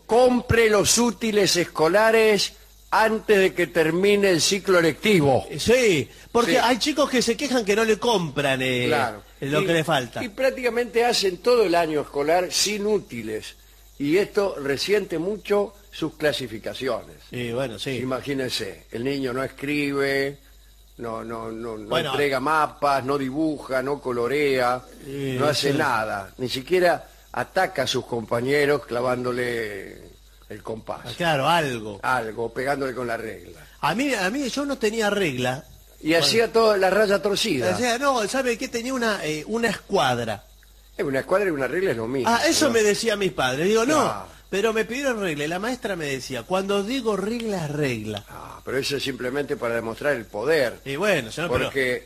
compre los útiles escolares antes de que termine el ciclo lectivo. Sí, porque Sí. hay chicos que se quejan que no le compran Claro. lo que le falta. Y prácticamente hacen todo el año escolar sin útiles. Y esto resiente mucho sus clasificaciones. Y bueno, sí. Imagínense, el niño no escribe, no Bueno, entrega mapas, no dibuja, no colorea, no hace sí. nada. Ni siquiera ataca a sus compañeros clavándole el compás. Claro, algo. Algo, pegándole con la regla. A mí yo no tenía regla. Y hacía toda la raya torcida. O sea, no, ¿sabe qué? Tenía una escuadra. Una escuadra y una regla es lo mismo. Ah, eso ¿no? me decían mis padres. Digo, no, Claro. pero me pidieron regla. Y la maestra me decía, cuando digo regla, es regla. Ah, pero eso es simplemente para demostrar el poder. Y bueno, señor, pero... Porque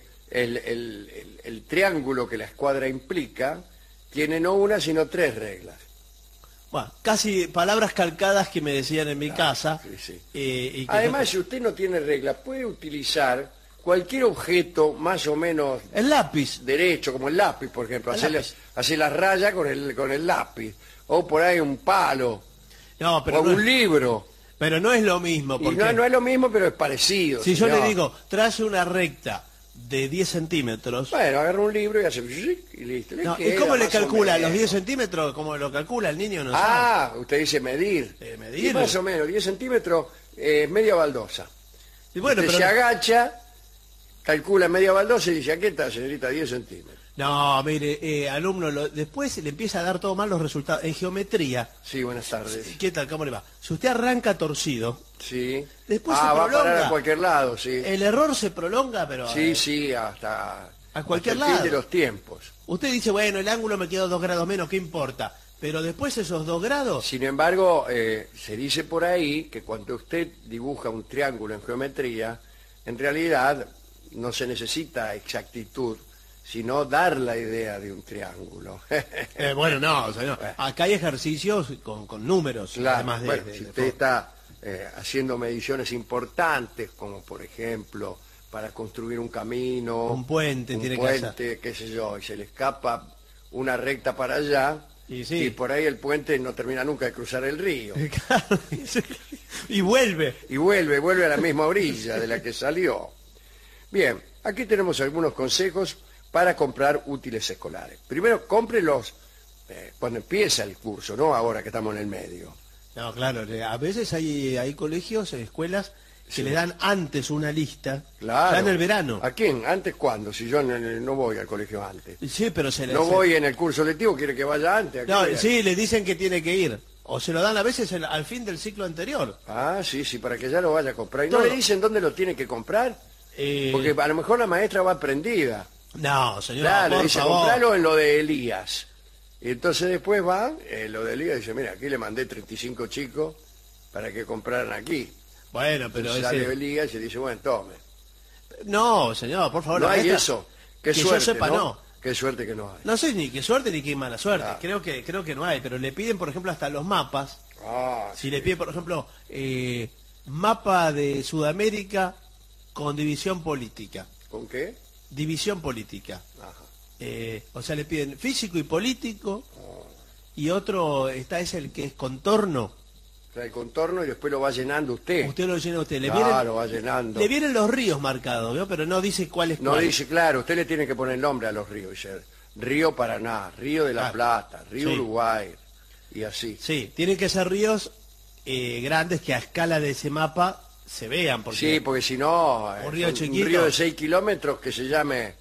el triángulo que la escuadra implica tiene no una, sino 3 reglas. Bueno, casi palabras calcadas que me decían en mi casa. sí, sí. Y que Además, si usted no tiene reglas, puede utilizar cualquier objeto más o menos el lápiz. derecho, como el lápiz, por ejemplo. El lápiz. Hacer la raya con el lápiz. O por ahí un palo. No, pero o no, un libro. pero no es lo mismo. Y Porque no es lo mismo, pero es parecido. si yo señor. le digo, trace una recta de 10 centímetros... Bueno, agarra un libro y hace... y listo. No, ¿y queda cómo le más o calcula los menos. 10 centímetros? ¿Cómo lo calcula el niño? No sabe. Ah, usted dice medir. Medir. Y más o menos, 10 centímetros, media baldosa. Y bueno, Usted pero se agacha, calcula media baldosa y dice, aquí está, señorita, 10 centímetros. no, mire, alumno, después le empieza a dar todo mal los resultados. En geometría, Sí, buenas tardes. ¿qué tal? ¿Cómo le va? Si usted arranca torcido, Sí. Después se va a parar prolonga. a cualquier lado, sí. el error se prolonga, pero... Sí, sí, hasta... a cualquier hasta el fin lado. de los tiempos. Usted dice, bueno, el ángulo me quedó 2 grados menos, ¿qué importa? Pero después esos 2 grados... Sin embargo, se dice por ahí que cuando usted dibuja un triángulo en geometría, en realidad no se necesita exactitud, sino dar la idea de un triángulo. bueno, no, o sea, no. Acá hay ejercicios con números, Claro, además de... bueno, de- si de usted está haciendo mediciones importantes, como por ejemplo para construir un camino, Un puente tiene que hacer. qué sé yo, y se le escapa una recta para allá, Y sí. por ahí el puente no termina nunca de cruzar el río, Claro, y vuelve. y vuelve a la misma orilla de la que salió. Bien, aquí tenemos algunos consejos para comprar útiles escolares. Primero, cómprelos cuando empieza el curso, no ahora que estamos en el medio. No, claro, a veces hay colegios, escuelas, que Sí. le dan antes una lista, Claro. ya en el verano. ¿A quién? ¿Antes cuándo? Si yo no voy al colegio antes. Sí, pero se le... No voy en el curso lectivo, quiere que vaya antes. ¿A qué No, voy a- sí, le dicen que tiene que ir. O se lo dan a veces al fin del ciclo anterior. Ah, sí, sí, para que ya lo vaya a comprar. ¿Y no Todo. le dicen dónde lo tiene que comprar? Porque a lo mejor la maestra va prendida. No, señor, Claro, le por dice, favor. compralo en lo de Elías. Y entonces después va, lo de Elías dice, mira, aquí le mandé 35 chicos para que compraran aquí. Bueno, pero Entonces ese... sale Elías y dice, bueno, tome. No, señor, por favor. No la hay maestra- eso. Qué que suerte, yo sepa, ¿no? no. Qué suerte que no hay. No sé ni qué suerte ni qué mala suerte. Claro. Creo que no hay, pero le piden, por ejemplo, hasta los mapas. Ah, Si le piden, por ejemplo, mapa de Sudamérica con división política. ¿con qué? División política. Ajá. O sea, le piden físico y político. Y otro, es el que es contorno. Trae el contorno y después lo va llenando usted. Usted lo llena usted. Claro, va llenando. Le vienen los ríos marcados, ¿vio? Pero no dice cuál es No cuál. dice, claro, usted le tiene que poner nombre a los ríos. Dice, Río Paraná, Río de la Claro. Plata, Río Sí. Uruguay, y así. Sí, tienen que ser ríos grandes que a escala de ese mapa se vean. Porque Sí, porque si no, Un río son chiquito. un río de 6 kilómetros que se llame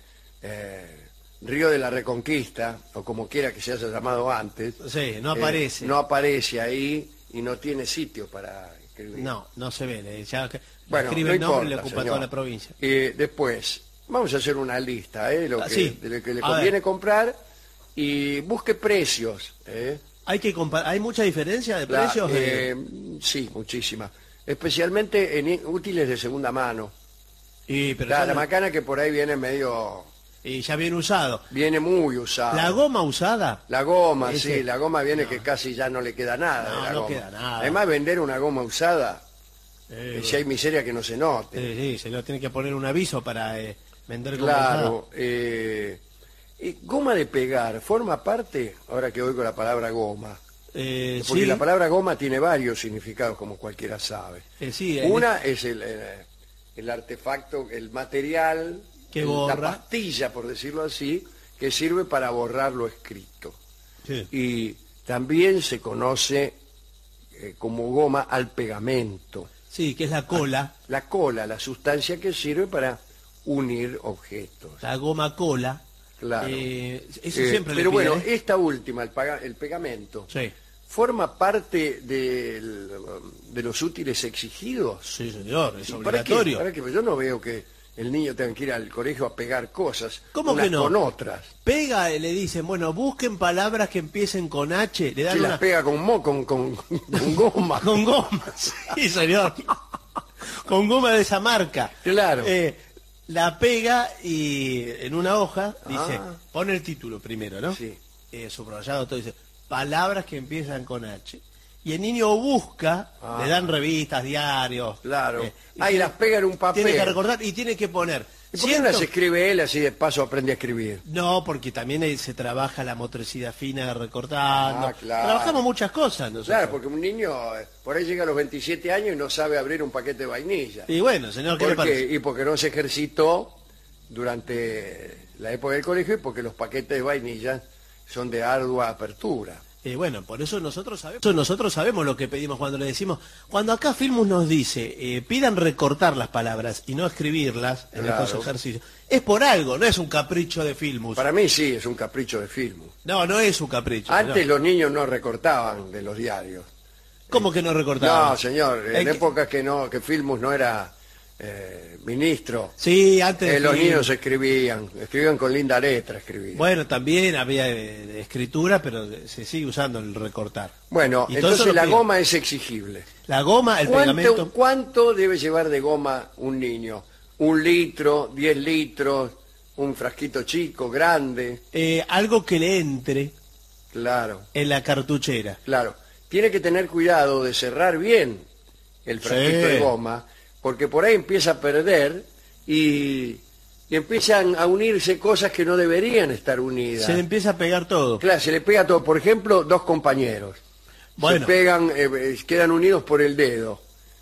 Río de la Reconquista, o como quiera que se haya llamado antes. Sí, no aparece. No aparece ahí y no tiene sitio para escribir. No se ve. Ya que Bueno, escribe no el nombre y le importa, ocupa señor. toda la provincia. Después, vamos a hacer una lista de lo Sí. de lo que le A conviene ver. comprar y busque precios. Hay mucha diferencia de La- precios. sí, muchísima. Especialmente en útiles de segunda mano. Pero La ya, macana que por ahí viene ya viene usado. viene muy usada. La goma usada. La goma, Ese- sí, la goma viene que casi ya no le queda nada No, de la no goma. queda nada. Además, vender una goma usada, si hay miseria que no se note. Sí, se lo tiene que poner un aviso para vender goma usada. Claro. Goma de pegar, ¿forma parte, ahora que oigo la palabra goma, Porque sí. la palabra goma tiene varios significados, como cualquiera sabe. Sí, Una es el artefacto, el material, que la borra. pastilla, por decirlo así, que sirve para borrar lo escrito. Sí. Y también se conoce como goma al pegamento. Sí, que es la cola, La cola, la sustancia que sirve para unir objetos. la goma cola. Claro. Eso siempre Pero le piden, bueno, esta última, el pegamento, Sí. ¿forma parte de los útiles exigidos? Sí, señor, es ¿Para obligatorio. qué? ¿Para qué? Pues yo no veo que el niño tenga que ir al colegio a pegar cosas ¿Cómo unas que no? con otras. Pega, le dicen, bueno, busquen palabras que empiecen con H, le dan Se una... las pega con goma. Con goma, sí, señor. Con goma de esa marca. Claro. La pega y en una hoja dice, Ah. pone el título primero, ¿no? Sí. Subrayado todo, dice, palabras que empiezan con H. Y el niño busca, Ah. le dan revistas, diarios. Claro. y Y las pega en un papel. Tiene que recordar y tiene que poner. ¿Y por qué no las escribe él, así de paso aprende a escribir? No, porque también ahí se trabaja la motricidad fina recortando. Ah, claro. Trabajamos muchas cosas nosotros. Claro, porque un niño por ahí llega a los 27 años y no sabe abrir un paquete de vainilla. Y bueno, señor, ¿qué le ¿Por qué? parece? Y porque no se ejercitó durante la época del colegio y porque los paquetes de vainilla son de ardua apertura. Y bueno, por eso nosotros sabemos lo que pedimos cuando le decimos, cuando acá Filmus nos dice, pidan recortar las palabras y no escribirlas en Claro. estos ejercicios, es por algo, no es un capricho de Filmus. Para mí sí, es un capricho de Filmus. No, no es un capricho. Antes señor. los niños no recortaban de los diarios. ¿Cómo que no recortaban? No, señor, en que- épocas que Filmus no era ministro, Sí, antes de los Filmus. niños escribían con linda letra, escribían. Bueno, también había escritura, pero se sigue usando el recortar. Bueno, Y todo eso entonces lo la piden. goma es exigible. La goma, el pegamento... ¿Cuánto debe llevar de goma un niño? ¿1 litro, 10 litros, un frasquito chico, grande? algo que le entre Claro, en la cartuchera. claro. Tiene que tener cuidado de cerrar bien el frasquito Sí. de goma, porque por ahí empieza a perder y empiezan a unirse cosas que no deberían estar unidas. Se le empieza a pegar todo. Claro, se le pega todo. Por ejemplo, dos compañeros. Bueno. Se pegan, quedan unidos por el dedo.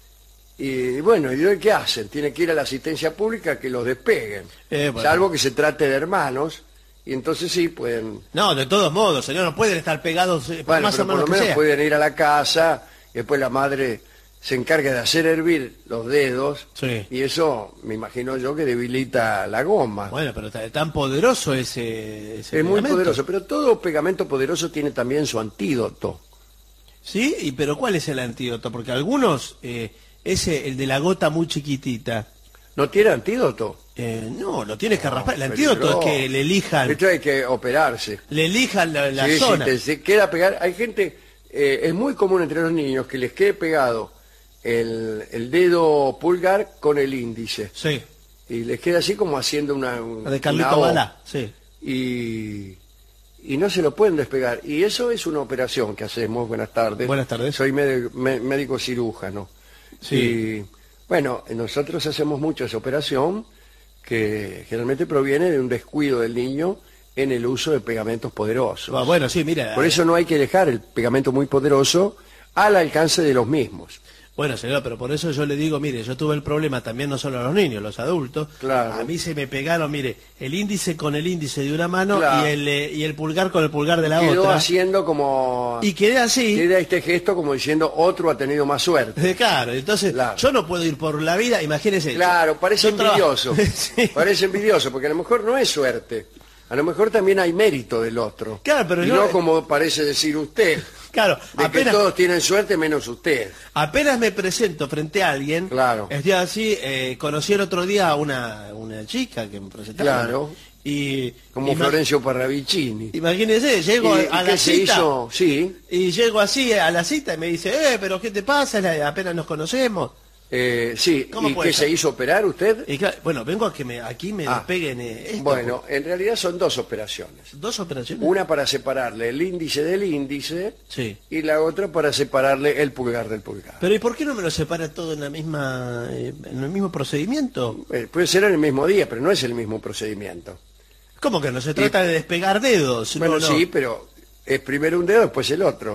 Y bueno, ¿y qué hacen? Tienen que ir a la asistencia pública que los despeguen. Bueno. Salvo que se trate de hermanos, y entonces sí pueden... No, de todos modos, señor, no pueden estar pegados Bueno, más pero o por menos lo que menos sea. pueden ir a la casa, y después la madre se encarga de hacer hervir los dedos, Sí. y eso me imagino yo que debilita la goma. Bueno, pero tan poderoso ese es muy pegamento. poderoso, pero todo pegamento poderoso tiene también su antídoto. Sí, pero ¿cuál es el antídoto? Porque algunos, el de la gota muy chiquitita, ¿No tiene antídoto? no, lo tienes que raspar. El Peligroso. antídoto es que le elijan Esto hay que operarse. la Sí, zona. si se queda pegar, hay gente, es muy común entre los niños que les quede pegado el dedo pulgar con el índice. Sí, Y les queda así como haciendo una la de Carlito una O. Balá, sí. Y no se lo pueden despegar. Y eso es una operación que hacemos. Buenas tardes. Buenas tardes. Soy médico cirujano. Sí. Y bueno, nosotros hacemos mucho esa operación que generalmente proviene de un descuido del niño en el uso de pegamentos poderosos. Bueno, sí, mira. Por eso no hay que dejar el pegamento muy poderoso al alcance de los mismos. Bueno, señor, pero por eso yo le digo, mire, yo tuve el problema también no solo a los niños, los adultos. Claro. A mí se me pegaron, mire, el índice con el índice de una mano Claro. y el pulgar con el pulgar de la Quedó otra. haciendo como... Y quedé así. Queda este gesto como diciendo otro ha tenido más suerte. Claro, entonces Claro. yo no puedo ir por la vida, imagínese. Claro, parece yo trabajo- envidioso. Sí. Parece envidioso, porque a lo mejor no es suerte. A lo mejor también hay mérito del otro. Claro, pero y yo- no como parece decir usted, Claro, de que todos tienen suerte menos usted. apenas me presento frente a alguien, Claro. estoy así, conocí el otro día a una chica que me presentaba. Claro. Y Como Florencio Parravicini. imagínese, llego ¿Y a qué la se cita. hizo? Sí. Y llego así a la cita y me dice, pero ¿qué te pasa? Apenas nos conocemos. Sí. ¿Cómo ¿Y puede qué ser? se hizo operar usted? Y claro, bueno, vengo a que aquí me Ah. despeguen esto. Bueno, en realidad son dos operaciones. ¿Dos operaciones? Una para separarle el índice del índice Sí. y la otra para separarle el pulgar del pulgar. Pero ¿y por qué no me lo separa todo en el mismo procedimiento? Puede ser en el mismo día, pero no es el mismo procedimiento. ¿Cómo que no? Se trata de despegar dedos. Bueno, no, no. sí, pero es primero un dedo, después el otro.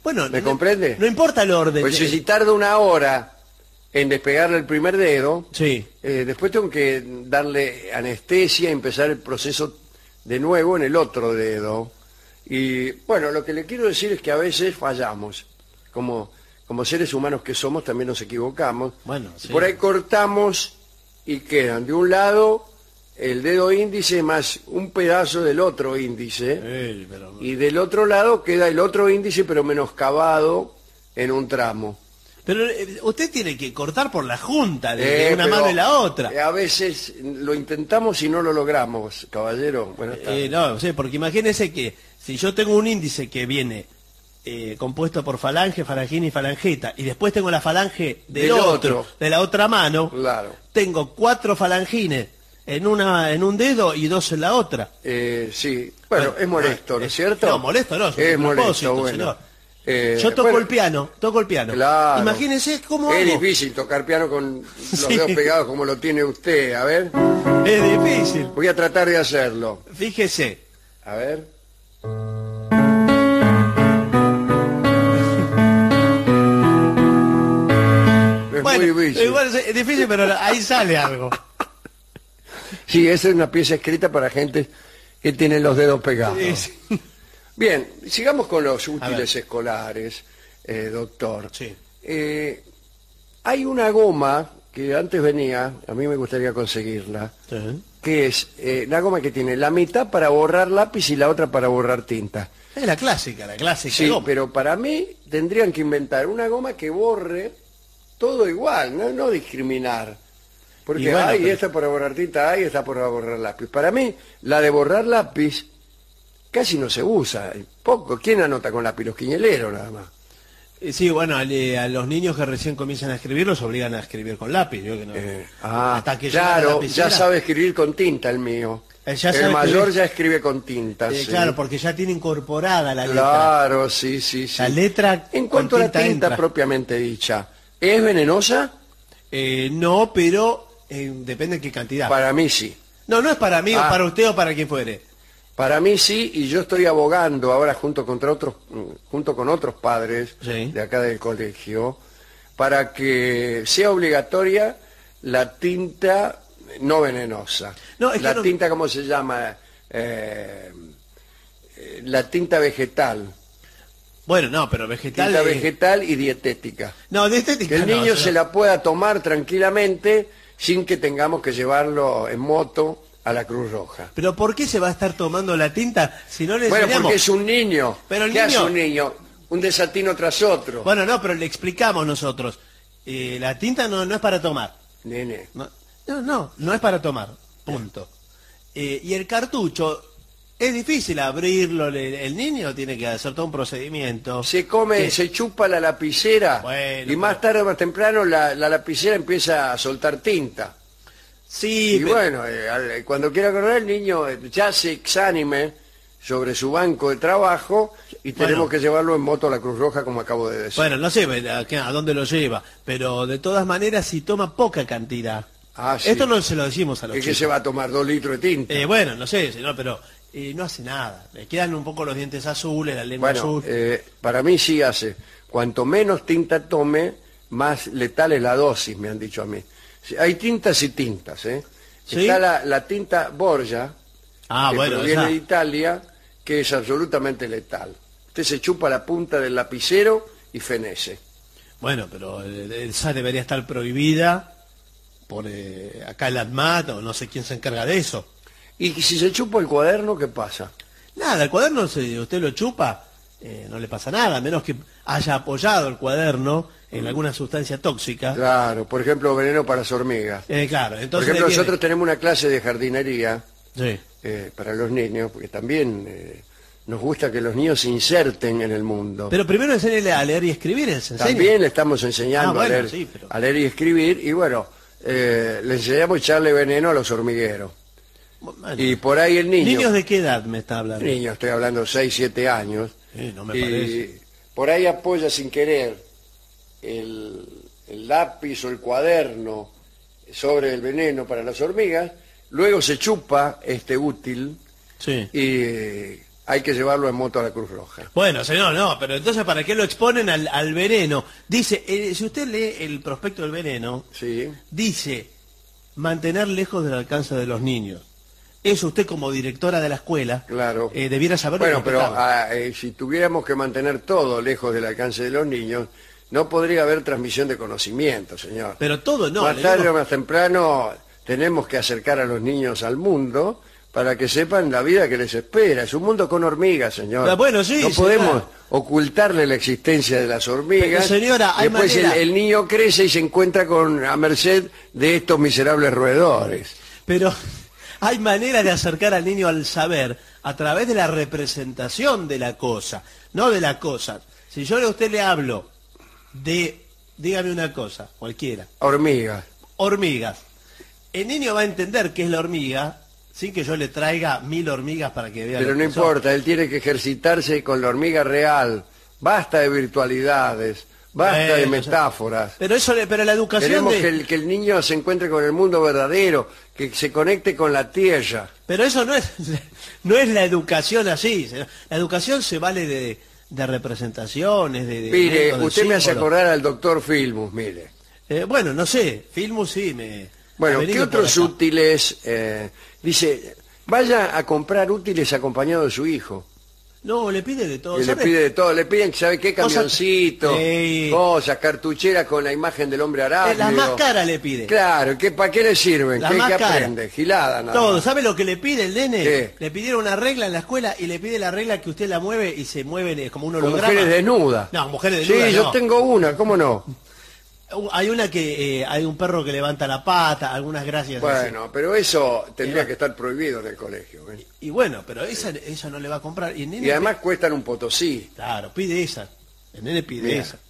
Bueno, ¿Me comprende? No importa el orden. Pues si tarda una hora en despegarle el primer dedo, Sí. después tengo que darle anestesia y empezar el proceso de nuevo en el otro dedo. Y bueno, lo que le quiero decir es que a veces fallamos. Como seres humanos que somos, también nos equivocamos. Bueno, sí. Por ahí cortamos y quedan de un lado el dedo índice más un pedazo del otro índice. Pero... Y del otro lado queda el otro índice, pero menoscabado en un tramo. Pero usted tiene que cortar por la junta de una mano y la otra. A veces lo intentamos y no lo logramos, caballero. Buenas tardes. No, sí, porque imagínese que si yo tengo un índice que viene compuesto por falange, falangina y falangeta, y después tengo la falange del otro, de la otra mano, claro. Tengo 4 falangines en un dedo y 2 en la otra. Sí, bueno, es molesto, ¿no es cierto? No, molesto no, es molesto, bueno. Señor. Yo toco el piano. Claro. Imagínese cómo es hago. difícil tocar piano con los Sí. dedos pegados como lo tiene usted. A ver, Es difícil. voy a tratar de hacerlo. Fíjese. A ver. Es muy difícil. Igual es difícil, pero ahí sale algo. Sí, esa es una pieza escrita para gente que tiene los dedos pegados. Sí. Bien, sigamos con los A útiles ver. escolares, doctor. Sí. Hay una goma que antes venía, a mí me gustaría conseguirla, que es la goma que tiene la mitad para borrar lápiz y la otra para borrar tinta. Es la clásica Sí, goma. pero para mí tendrían que inventar una goma que borre todo igual, no discriminar. Porque Y bueno, hay pero- esta para borrar tinta, hay esta para borrar lápiz. Para mí, la de borrar lápiz casi no se usa. Poco. ¿Quién anota con lápiz? Los quiñeleros nada más. Sí, bueno, a los niños que recién comienzan a escribir los obligan a escribir con lápiz. Yo que no, hasta que llega la claro, lapicera. ya sabe escribir con tinta el mío. Ya El sabe mayor escribir. ya escribe con tinta. Sí. Claro, porque ya tiene incorporada la letra. Claro, sí. La letra En cuanto a con la tinta entra. propiamente dicha, ¿es venenosa? No, pero depende de qué cantidad. Para mí sí. No es para mí, o Ah. para usted o para quien fuere. Para mí sí, y yo estoy abogando ahora junto con otros padres Sí. de acá del colegio para que sea obligatoria la tinta no venenosa. No, es que la no- tinta, ¿cómo se llama? La tinta vegetal. Bueno, no, pero vegetal... Tinta vegetal y dietética. No, de estética Que el no, niño eso se no. la pueda tomar tranquilamente sin que tengamos que llevarlo en moto a la Cruz Roja. Pero ¿por qué se va a estar tomando la tinta si no le Bueno, enseñamos? porque es un niño. Pero el ¿Qué hace niño- un niño? Un desatino tras otro. Bueno, no, pero le explicamos nosotros. La tinta no es para tomar. Nene. No es para tomar. Punto. Y el cartucho, es difícil abrirlo. El niño tiene que hacer todo un procedimiento. Se come, ¿Qué? se chupa la lapicera Bueno, y más tarde o más temprano la lapicera empieza a soltar tinta. Sí, Y pero- bueno, cuando quiera correr el niño ya se exánime sobre su banco de trabajo y tenemos Bueno. que llevarlo en moto a la Cruz Roja como acabo de decir. Bueno, no sé a dónde lo lleva, pero de todas maneras si toma poca cantidad. Ah, sí. Esto no se lo decimos a los Es que chicos. se va a tomar 2 litros de tinta. Bueno, no sé, señor, pero no hace nada. Le quedan un poco los dientes azules, la lengua Bueno, azul. para mí sí hace. Cuanto menos tinta tome, más letal es la dosis, me han dicho a mí. Sí, hay tintas y tintas, ¿eh? ¿Sí? Está la tinta Borgia, que Bueno, proviene esa. de Italia, que es absolutamente letal. Usted se chupa la punta del lapicero y fenece. Bueno, pero esa debería estar prohibida por acá el ADMAT o no sé quién se encarga de eso. Y si se chupa el cuaderno, ¿qué pasa? Nada, el cuaderno, si usted lo chupa, no le pasa nada, a menos que haya apoyado el cuaderno en alguna sustancia tóxica. Claro, por ejemplo, veneno para las hormigas. Claro, Por entonces... ejemplo, le viene- nosotros tenemos una clase de jardinería Sí. para los niños, porque también nos gusta que los niños se inserten en el mundo. Pero primero enséñele a leer y escribir, ¿se enseña? También le estamos enseñando Ah, bueno, a, leer, sí, pero- a leer y escribir, y bueno, le enseñamos a echarle veneno a los hormigueros. Bueno, Y por ahí el niño, ¿niños de qué edad me está hablando? estoy hablando 6, 7 años, No me y parece. por ahí apoya sin querer el lápiz o el cuaderno sobre el veneno para las hormigas, luego se chupa este útil Sí. y hay que llevarlo en moto a la Cruz Roja. Bueno, señor, no, pero entonces ¿para qué lo exponen al veneno? Dice, si usted lee el prospecto del veneno, Sí. dice, mantener lejos del alcance de los niños. Eso usted como directora de la escuela, Claro. Debiera saberlo. Bueno, pero si tuviéramos que mantener todo lejos del alcance de los niños, no podría haber transmisión de conocimiento, señor. Pero todo no. Más tarde o más temprano tenemos que acercar a los niños al mundo para que sepan la vida que les espera. Es un mundo con hormigas, señor. Pero bueno, sí, no sí, podemos claro. ocultarle la existencia de las hormigas. Pero, señora, hay después manera. el niño crece y se encuentra a merced de estos miserables roedores. Pero hay manera de acercar al niño al saber a través de la representación de la cosa, no de la cosa. Si yo a usted le hablo de, dígame una cosa, cualquiera, Hormigas. hormigas, el niño va a entender qué es la hormiga sin que yo le traiga 1000 hormigas para que vea. Pero lo no que son. importa, él tiene que ejercitarse con la hormiga real. Basta de virtualidades, basta de Bueno, metáforas. Pero pero la educación Queremos de... que el niño se encuentre con el mundo verdadero, que se conecte con la tierra. Pero eso no es, no es la educación así. Señor. La educación se vale de representaciones, de Mire, métodos, de usted me hace símbolos. acordar al doctor Filmus, mire. Bueno, no sé, Filmus sí me... Bueno, ha ¿qué venido por otros acá. útiles? Dice, vaya a comprar útiles acompañado de su hijo. No, le pide de todo. Y le ¿sabe? pide de todo, le piden, ¿sabe qué? Cosas- Camioncito, Sí. cosas, cartucheras con la imagen del hombre arácnido. Las más caras le pide. Claro, ¿para qué le sirven? Las ¿Qué más caras. aprende? Gilada, nada Todo. más. ¿Sabe lo que le pide el nene? ¿Qué? Le pidieron una regla en la escuela y le pide la regla que usted la mueve y se mueve como un Con holograma. mujeres desnudas. No, mujeres desnudas Sí, yo no. tengo una, ¿cómo no? Hay una que hay un perro que levanta la pata, algunas gracias. así. Bueno, pero eso tendría que estar prohibido en el colegio. ¿eh? Y bueno, pero esa no le va a comprar. Y el nene Y además cuestan un potosí. Claro, pide esa. El nene pide Mira. esa.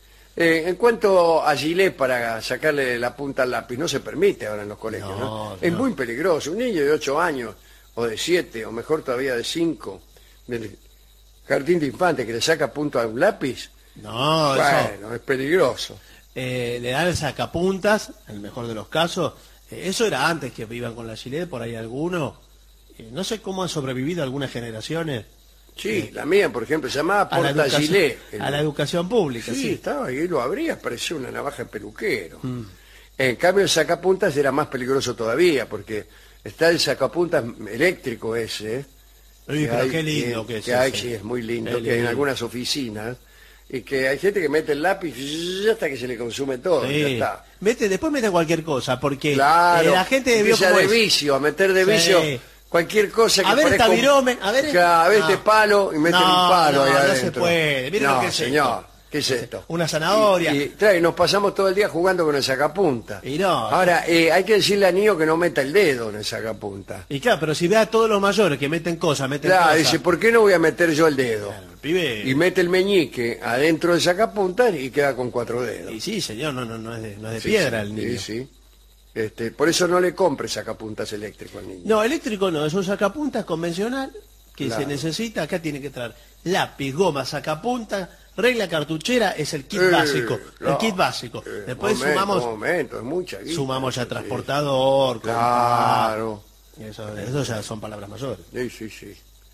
En cuanto a gilet para sacarle la punta al lápiz, no se permite ahora en los colegios, ¿no? No, Es no. muy peligroso. Un niño de 8 años, o de 7, o mejor todavía de 5, del jardín de infantes que le saca punto a un lápiz, No, eso. bueno, es peligroso. Le dan el sacapuntas, en el mejor de los casos. Eso era antes que vivan con la Gilet, por ahí algunos. No sé cómo han sobrevivido algunas generaciones Sí, la mía, por ejemplo, se llamaba a la, porta educación, gilet. a la educación pública. Sí, Sí. estaba ahí, lo abrías, parecía una navaja de peluquero. En cambio, el sacapuntas era más peligroso todavía, porque está el sacapuntas eléctrico ese, Uy, pero hay, qué lindo que es. hay, ese. sí, es muy lindo, Qué que en lindo. algunas oficinas, y que hay gente que mete el lápiz hasta que se le consume todo, Sí. ya está. Después mete cualquier cosa, porque Claro, la gente debió empieza como de es. vicio, a meter de Sí. vicio cualquier cosa que A ver, parezca tabiromen, a ver, a ver no. este palo y meten No, un palo ahí no, no adentro. se puede. Mire no, lo que es señor, esto. ¿qué es esto? Una zanahoria. Y nos pasamos todo el día jugando con el sacapunta. Y no. Ahora, hay que decirle al niño que no meta el dedo en el sacapunta. Y claro, pero si ve a todos los mayores que meten cosas, Claro, cosas. dice, ¿por qué no voy a meter yo el dedo? Claro, el pibe. Y mete el meñique adentro del sacapunta y queda con 4 dedos. Y sí, señor, no es de Sí, piedra sí, el niño. sí. Por eso no le compre sacapuntas eléctricos al niño. No, eléctrico no, es un sacapuntas convencional que Claro. se necesita. Acá tiene que traer lápiz, goma, sacapuntas, regla cartuchera, es el kit básico. No, el kit básico. Después sumamos es mucha guita. sumamos ya Sí. transportador. Claro. Eso ya son palabras mayores. Sí, sí, sí.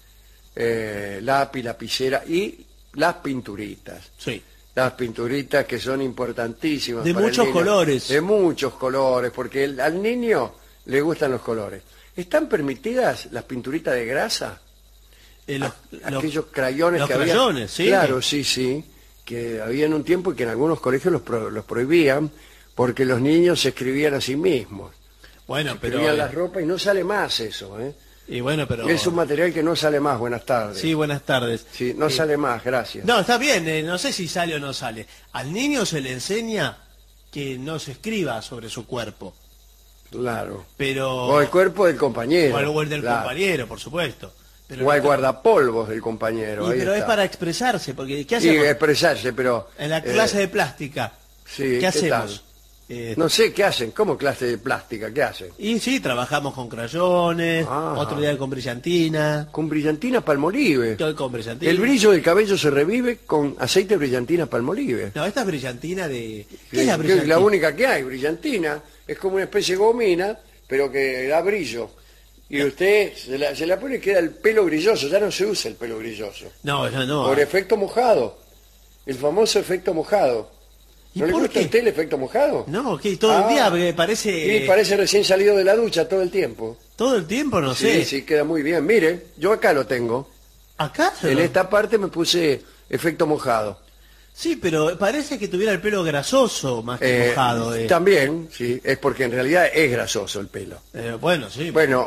Lápiz, lapicera y las pinturitas. Sí. Las pinturitas que son importantísimas. De para el muchos niño. colores. De muchos colores, porque al niño le gustan los colores. ¿Están permitidas las pinturitas de grasa? Aquellos crayones los que había. crayones, sí. Claro, sí, sí. Que había en un tiempo y que en algunos colegios los prohibían porque los niños se escribían a sí mismos. Bueno, pero Escribían las ropas y no sale más eso, ¿eh? y bueno, pero Es un material que no sale más. Buenas tardes. sí, buenas tardes. Sí, no sale más, gracias. No, está bien, no sé si sale o no sale. Al niño se le enseña que no se escriba sobre su cuerpo, Claro. pero O el cuerpo del compañero. o el del claro. compañero, por supuesto. Pero, O el guardapolvos del compañero. ahí pero es está. para expresarse, porque ¿qué Sí, hacemos? expresarse, pero... En la clase de plástica, sí, ¿qué hacemos? No sé, ¿qué hacen? ¿Cómo clase de plástica? ¿Qué hacen? Y sí, trabajamos con crayones, Ajá. otro día con brillantina, Con brillantina palmolive. todo con brillantina. El brillo del cabello se revive con aceite de brillantina palmolive. No, esta es brillantina de... ¿Qué Sí, es la que brillantina? la única que hay, brillantina. Es como una especie de gomina, pero que da brillo. Y usted se la pone y queda el pelo brilloso. Ya no se usa el pelo brilloso. No, ya no. Por efecto mojado. El famoso efecto mojado. ¿Y ¿No le por gusta a qué? usted el efecto mojado? No, que todo el día parece... Y parece recién salido de la ducha todo el tiempo. Todo el tiempo, no Sí, sé. sí, queda muy bien. Mire, yo acá lo tengo. ¿Acá? En esta parte me puse efecto mojado. Sí, pero parece que tuviera el pelo grasoso más que mojado. También, sí, es porque en realidad es grasoso el pelo. Bueno, sí. Bueno,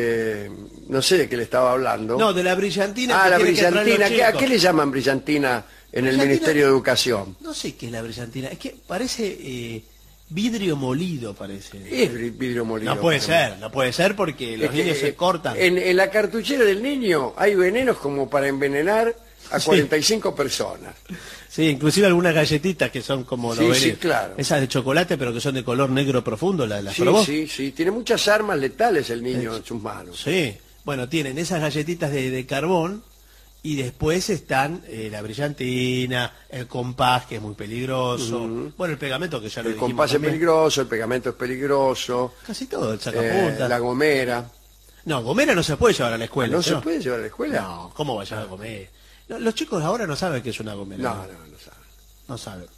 no sé de qué le estaba hablando. No, de la brillantina. Ah, que la tiene que traer brillantina. los ¿A chicos. qué le llaman brillantina en el Brillantina- Ministerio de Educación? No sé qué es la brillantina. Es que parece vidrio molido, parece. Es vidrio molido. No puede por ejemplo. ser, no puede ser porque los Es que, niños se cortan. En la cartuchera del niño hay venenos como para envenenar a 45 personas. Sí, inclusive algunas galletitas que son como Sí, los sí, venenos. claro. Esas de chocolate, pero que son de color negro profundo, las Sí, probó. sí, sí. Tiene muchas armas letales el niño en sus manos. Sí. Bueno, tienen esas galletitas de carbón y después están la brillantina, el compás, que es muy peligroso. Bueno, el pegamento, que ya lo El dijimos compás es también. peligroso, el pegamento es peligroso, Casi todo, el sacapuntas. la gomera. No, gomera no se puede llevar a la escuela. ¿No se señor. puede llevar a la escuela? No, ¿cómo va a llevar gomera? No, los chicos ahora no saben qué es una gomera. No, no saben. No saben.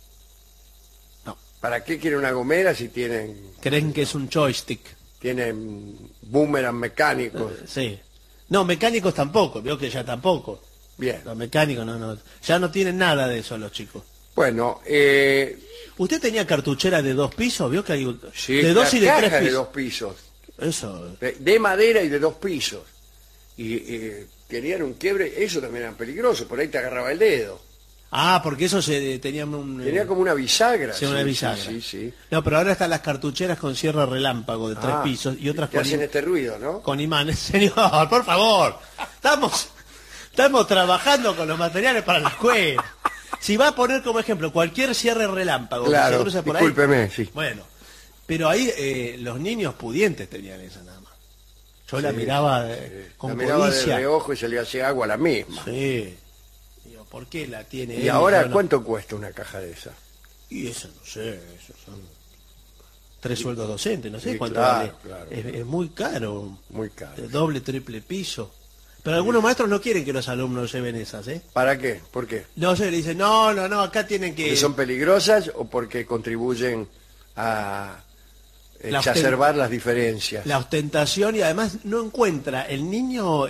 No. ¿Para qué quieren una gomera si Creen que es un joystick. tienen boomerang mecánicos? Sí. No, mecánicos tampoco, veo que ya tampoco. Bien. Los mecánicos ya no tienen nada de eso los chicos. Bueno, ¿Usted tenía cartuchera de 2 pisos? ¿Vio que hay sí, de 2 y de las 3 cajas pisos? de 2 pisos. Eso. De madera y de 2 pisos. Y tenían un quiebre, eso también era peligroso, por ahí te agarraba el dedo. Ah, porque eso tenían Tenía como una bisagra. sí, una bisagra. Sí, sí. No, pero ahora están las cartucheras con cierre relámpago de 3 pisos y otras que con, hacen este ruido, ¿no? con imanes. Señor, por favor. Estamos trabajando con los materiales para la escuela. Si va a poner como ejemplo cualquier cierre relámpago que Claro, se cruza por discúlpeme, ahí. sí. Bueno, pero ahí los niños pudientes tenían esa nada más. Yo la Sí, miraba con la miraba de codicia. reojo y se le hacía agua a la misma. Sí. Digo, ¿por qué la tiene él ¿Y ahora yo no? cuánto cuesta una caja de esa? Y eso no sé, eso son 3 sueldos docentes, no sé Sí, cuánto claro, vale. claro. Es muy caro. Muy caro. De doble, triple piso. Pero algunos maestros no quieren que los alumnos lleven esas, ¿eh? ¿Para qué? ¿Por qué? No sé, le dicen, no, acá tienen que... ¿Porque son peligrosas o porque contribuyen a La exacerbar las diferencias? La ostentación y además no encuentra el niño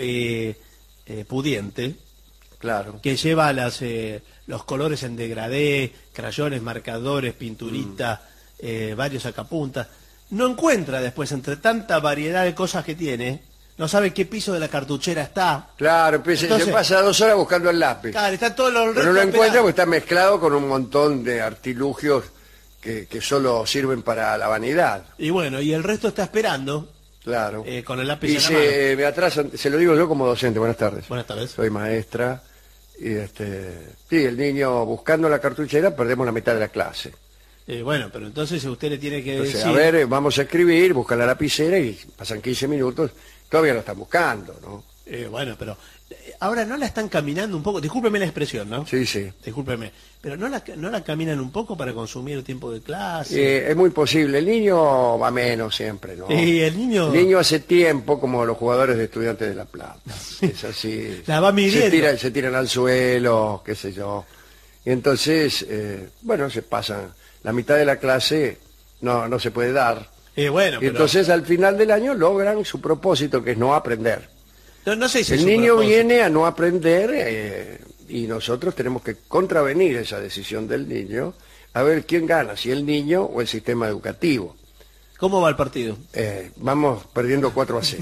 pudiente Claro. que lleva los colores en degradé, crayones, marcadores, pinturitas, varios sacapuntas. No encuentra después, entre tanta variedad de cosas que tiene, no sabe qué piso de la cartuchera está. Claro, pues, Entonces- se pasa 2 horas buscando el lápiz. Claro, está todo lo Pero no lo encuentra porque está mezclado con un montón de artilugios que solo sirven para la vanidad. Y bueno, y el resto está esperando Claro. con el lápiz Y en la mano. me atrasan, se lo digo yo como docente. Buenas tardes. Buenas tardes. Soy maestra. Y sí, el niño buscando la cartuchera, perdemos la mitad de la clase. Bueno, pero entonces usted le tiene que Entonces, decir... a ver, vamos a escribir, busca la lapicera y pasan 15 minutos, todavía lo están buscando, ¿no? Bueno, pero ahora no la están caminando un poco, discúlpeme la expresión, ¿no? Sí, sí. Discúlpeme, pero no la caminan un poco para consumir el tiempo de clase. Es muy posible, el niño va menos siempre, ¿no? Y el niño... El niño hace tiempo, como los jugadores de Estudiantes de La Plata. Es así. La va midiendo. Se tiran al suelo, qué sé yo. Y entonces, bueno, se pasan. La mitad de la clase no se puede dar. Bueno, Y pero... entonces al final del año logran su propósito, que es no aprender. No sé si es El su niño propósito. viene a no aprender y nosotros tenemos que contravenir esa decisión del niño, a ver quién gana, si el niño o el sistema educativo. ¿Cómo va el partido? Vamos perdiendo 4-0.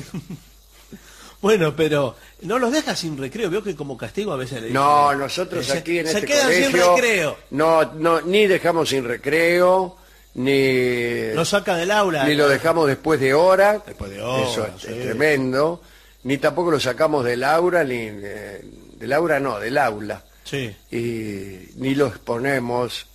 Bueno, pero no los deja sin recreo. Veo que como castigo a veces le dicen... No, nosotros aquí en se este quedan sin colegio recreo. no, ni dejamos sin recreo, ni Lo saca del aula. ni lo dejamos después de hora. Después de hora, Eso es sí. tremendo. Ni tampoco lo sacamos del aula, del aula no, del aula. Sí. Y ni lo exponemos,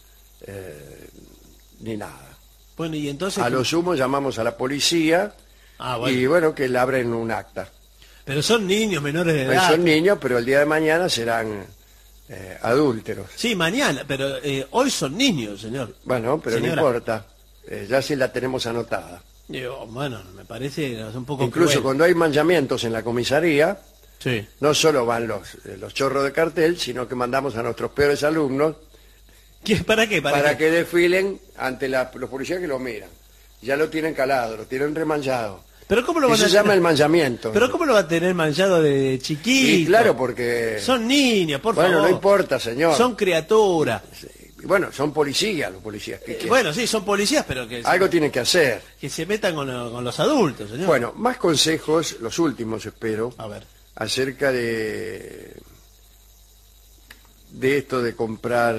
ni nada. Bueno, y entonces... A lo sumo llamamos a la policía Ah, bueno. y bueno, que le abren un acta. Pero son niños menores de edad. Son niños, pero el día de mañana serán adúlteros. Sí, mañana, pero hoy son niños, señor. Bueno, pero Señora. no importa. Ya sí la tenemos anotada. Digo, bueno, me parece es un poco Incluso cruel. cuando hay manchamientos en la comisaría, Sí. no solo van los chorros de cartel, sino que mandamos a nuestros peores alumnos ¿Para qué? para que desfilen ante los policías que lo miran. Ya lo tienen calado, lo tienen remanchado. Pero ¿cómo lo van Eso a se llama tener? el manchamiento. Pero ¿cómo lo va a tener manchado de chiquito? Y claro, porque... Son niños, por bueno, favor. no importa, señor. Son criaturas. Sí. Bueno, son policías los policías. Bueno, sí, son policías, pero Algo tienen que hacer. que se metan con los adultos, señor. Bueno, más consejos, los últimos espero, A ver. acerca de esto de comprar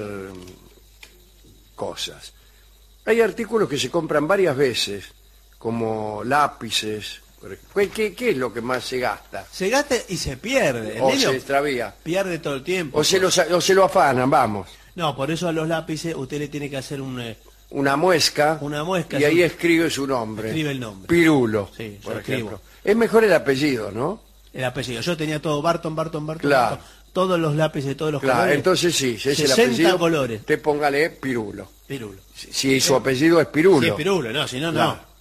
cosas. Hay artículos que se compran varias veces, como lápices. Por ejemplo. ¿Qué es lo que más se gasta? Se gasta y se pierde. El O niño se extravía. pierde todo el tiempo. O se lo afanan, vamos. No, por eso a los lápices usted le tiene que hacer Una muesca. Una muesca, Y ahí sí. escribe su nombre. Escribe el nombre. Pirulo, Sí, yo por escribo. ejemplo. Es mejor el apellido, ¿no? el apellido. Yo tenía todo Barton. Claro. Todos los lápices de todos los Claro, colores. entonces sí, si es el 60 apellido, colores. usted póngale Pirulo. Pirulo. Si su apellido es Pirulo. Sí, es Pirulo, no, si no, Claro. no.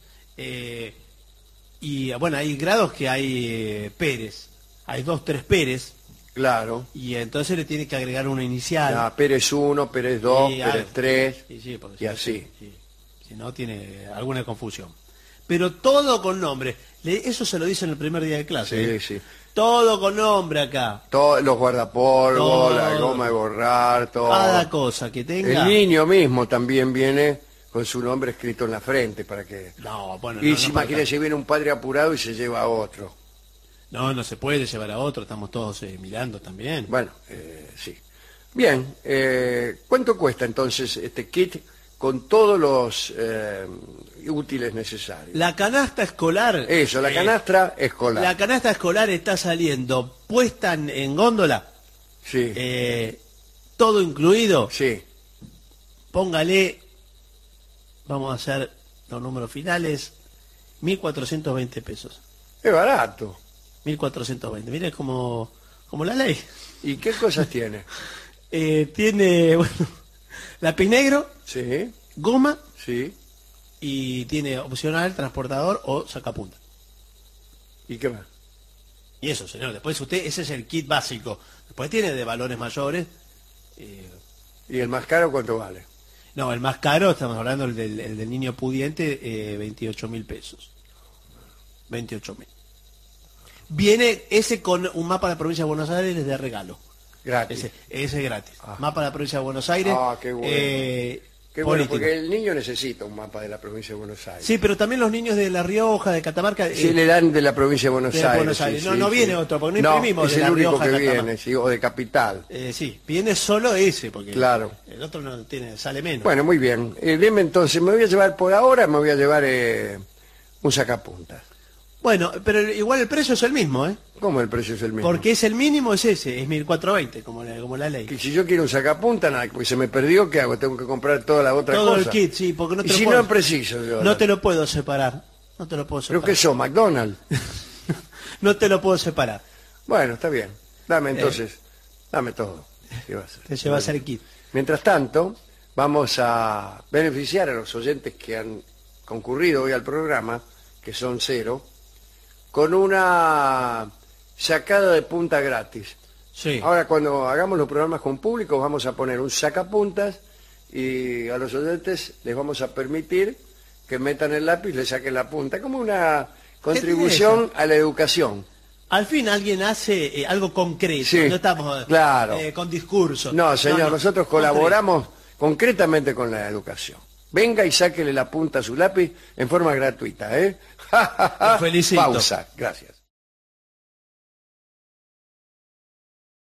Y bueno, hay grados que hay Pérez. Hay 2, 3 Pérez. Claro. Y entonces le tiene que agregar una inicial. Ya, Pérez 1, Pérez 2, Y Pérez algo. 3. Sí, porque y si no, así. sí. Si no, tiene alguna confusión. Pero todo con nombre. Eso se lo dice en el primer día de clase. Sí, sí. Todo con nombre acá. Todos los guardapolvos, Todo. la goma de borrar, todo. Cada cosa que tenga. El niño mismo también viene con su nombre escrito en la frente para que... No, bueno, Y no, si no, imagínese, viene un padre apurado y se lleva a otro. no se puede llevar a otro, estamos todos mirando también. Bueno, sí. Bien, ¿cuánto cuesta entonces este kit con todos los útiles necesarios? La canasta escolar. Eso, la canastra escolar. La canasta escolar está saliendo puesta en góndola, Sí, todo incluido. sí. Póngale, vamos a hacer los números finales, 1.420 pesos. Es barato. 1.420, mire como la ley. ¿Y qué cosas tiene? Tiene, bueno, lápiz negro, Sí, goma sí. y tiene opcional transportador o sacapunta. ¿Y qué más? Y eso, señor, después usted, ese es el kit básico. Después tiene de valores mayores. ¿Y el más caro cuánto vale? No, el más caro, estamos hablando el del niño pudiente, 28.000 pesos. 28.000. Viene ese con un mapa de la provincia de Buenos Aires de regalo. Gratis. Ese es gratis. Mapa de la provincia de Buenos Aires. Ah, qué bueno. Qué bueno, político. porque el niño necesita un mapa de la provincia de Buenos Aires. Sí, pero también los niños de La Rioja, de Catamarca. Sí, le dan de la provincia de Buenos de Aires. Buenos Aires. sí, No, sí, no sí. viene otro, porque no imprimimos es de el La único Rioja, que Catamarca. viene, sí, o de capital. Sí, viene solo ese, porque Claro. el otro no tiene, sale menos. Bueno, muy bien. Deme entonces, me voy a llevar por ahora, me voy a llevar un sacapuntas. Bueno, pero igual el precio es el mismo, ¿eh? ¿Cómo el precio es el mismo? Porque es el mínimo, es ese, es 1.420, como la ley. Que si yo quiero un sacapuntas, nada, porque se me perdió, ¿qué hago? Tengo que comprar toda la otra Todo cosa. el kit, sí, porque no te Y lo si puedo, no es preciso yo. no te lo puedo separar. No te lo puedo ¿Pero separar. qué son, McDonald's? No te lo puedo separar. Bueno, está bien. Dame entonces, dame todo. ¿Qué va a hacer? Te llevas el kit. Mientras tanto, vamos a beneficiar a los oyentes que han concurrido hoy al programa, que son 0, con una sacada de punta gratis. Sí. Ahora, cuando hagamos los programas con público, vamos a poner un sacapuntas y a los oyentes les vamos a permitir que metan el lápiz y le saquen la punta, como una contribución a la educación. Al fin alguien hace algo concreto. Sí, No estamos claro. con discursos. No, señor, nosotros concreto. colaboramos concretamente con la educación. Venga y sáquele la punta a su lápiz en forma gratuita, ¿eh? Lo felicito. Pausa, gracias.